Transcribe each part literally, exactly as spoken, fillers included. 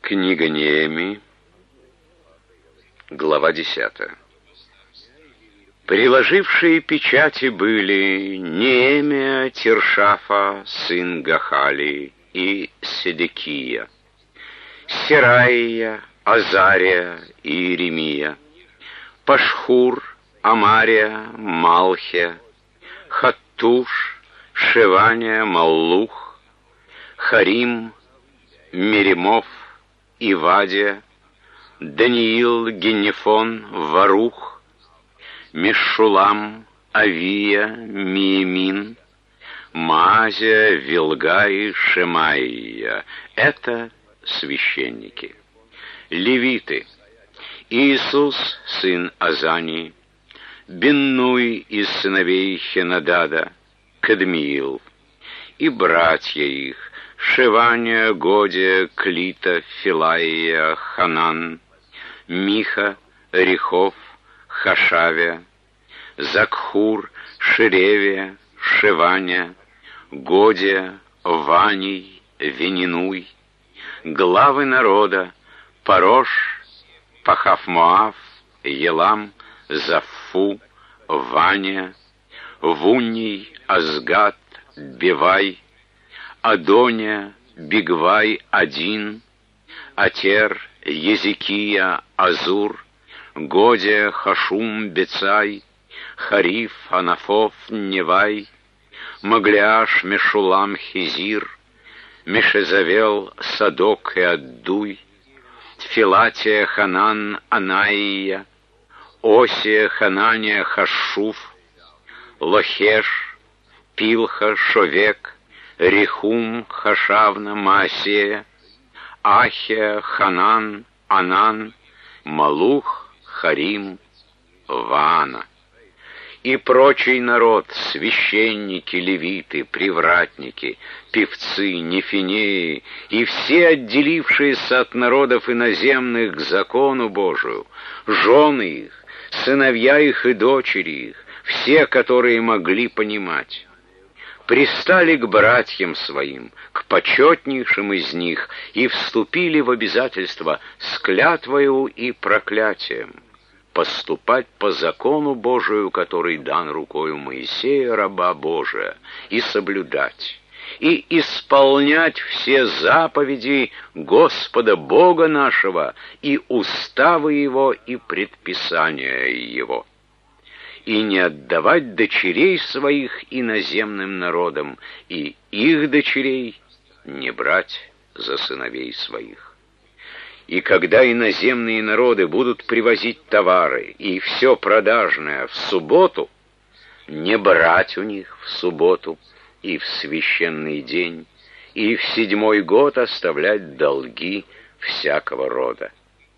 Книга Неемии, глава десятая. Приложившие печати были Неемия, Тиршафа, сын Гахали, и Седекия, Сераия, Азария и Иеремия, Пашхур, Амария, Малхия, Хаттуш, Шевания, Маллух, Харим, Меримов, Ивадия, Даниил, Геннефон, Варух, Мешулам, Авия, Миемин, Маазия, Вилгай, Шемаия. Это священники. Левиты: Иисус, сын Азании, Биннуй из сыновей Хенадада, Кадмиил, и братья их: Шевания, Годия, Клита, Филаия, Ханан, Миха, Рехов, Хашавия, Закхур, Шеревия, Шевания, Годия, Ваний, Венинуй, главы народа: Парош, Пахав-Моав, Елам, Заффу, Ваня, Вунний, Азгад, Бевай, Адония, Бигвай, Один, Атер, Езекия, Азур, Годия, Хашум, Бецай, Хариф, Анафов, Невай, Магляш, Мешулам, Хизир, Мешезавел, Садок и Аддуй, Филатия, Ханан, Анаия, Осия, Ханания, Хашуф, Лохеш, Пилха, Шовек, Рехум, Хашавна, Маасея, Ахия, Ханан, Анан, Малух, Харим, Ваана. И прочий народ: священники, левиты, привратники, певцы, нефинеи, и все отделившиеся от народов иноземных к закону Божию, жены их, сыновья их и дочери их, все, которые могли понимать, пристали к братьям своим, к почетнейшим из них, и вступили в обязательство с клятвою и проклятием поступать по закону Божию, который дан рукою Моисея, раба Божия, и соблюдать, и исполнять все заповеди Господа Бога нашего, и уставы Его, и предписания Его, и не отдавать дочерей своих иноземным народам, и их дочерей не брать за сыновей своих. И когда иноземные народы будут привозить товары и все продажное в субботу, не брать у них в субботу и в священный день, и в седьмой год оставлять долги всякого рода.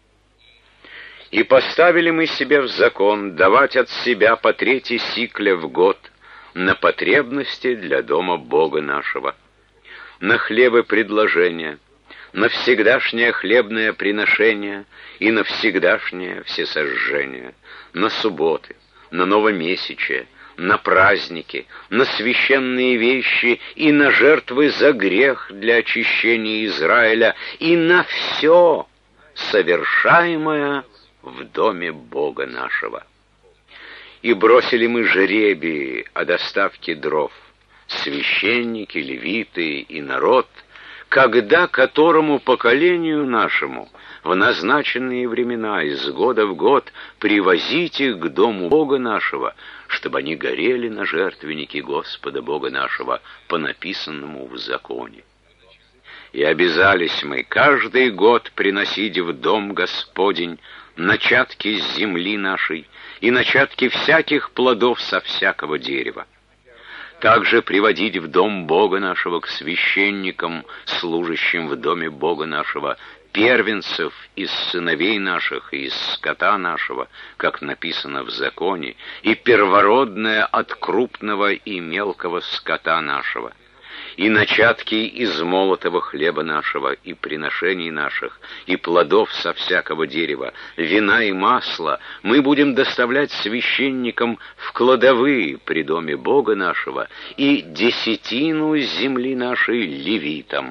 И поставили мы себе в закон давать от себя по трети сикля в год на потребности для дома Бога нашего, на хлебы предложения, на всегдашнее хлебное приношение и на всегдашнее всесожжение, на субботы, на новомесячие, на праздники, на священные вещи и на жертвы за грех для очищения Израиля и на все совершаемое в доме Бога нашего. И бросили мы жребии о доставке дров, священники, левиты и народ, когда которому поколению нашему в назначенные времена из года в год привозить их к дому Бога нашего, чтобы они горели на жертвеннике Господа Бога нашего по написанному в законе. И обязались мы каждый год приносить в дом Господень начатки с земли нашей и начатки всяких плодов со всякого дерева. Также приводить в дом Бога нашего к священникам, служащим в доме Бога нашего, первенцев из сыновей наших и из скота нашего, как написано в законе, и первородное от крупного и мелкого скота нашего, и начатки из молотого хлеба нашего, и приношений наших, и плодов со всякого дерева, вина и масла мы будем доставлять священникам в кладовые при доме Бога нашего, и десятину земли нашей левитам,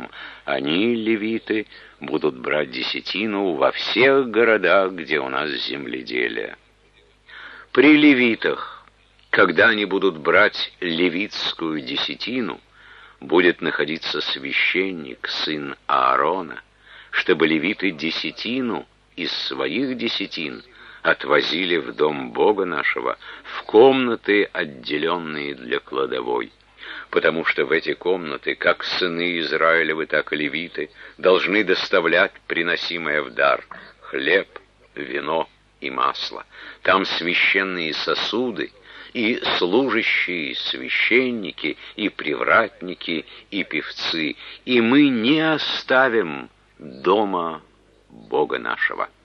Они, левиты, будут брать десятину во всех городах, где у нас земледелие. При левитах, когда они будут брать левитскую десятину, будет находиться священник, сын Аарона, чтобы левиты десятину из своих десятин отвозили в дом Бога нашего, в комнаты, отделенные для кладовой. Потому что в эти комнаты, как сыны Израилевы, так и левиты, должны доставлять приносимое в дар хлеб, вино и масло. Там священные сосуды, и служащие, священники, и привратники, и певцы, и мы не оставим дома Бога нашего.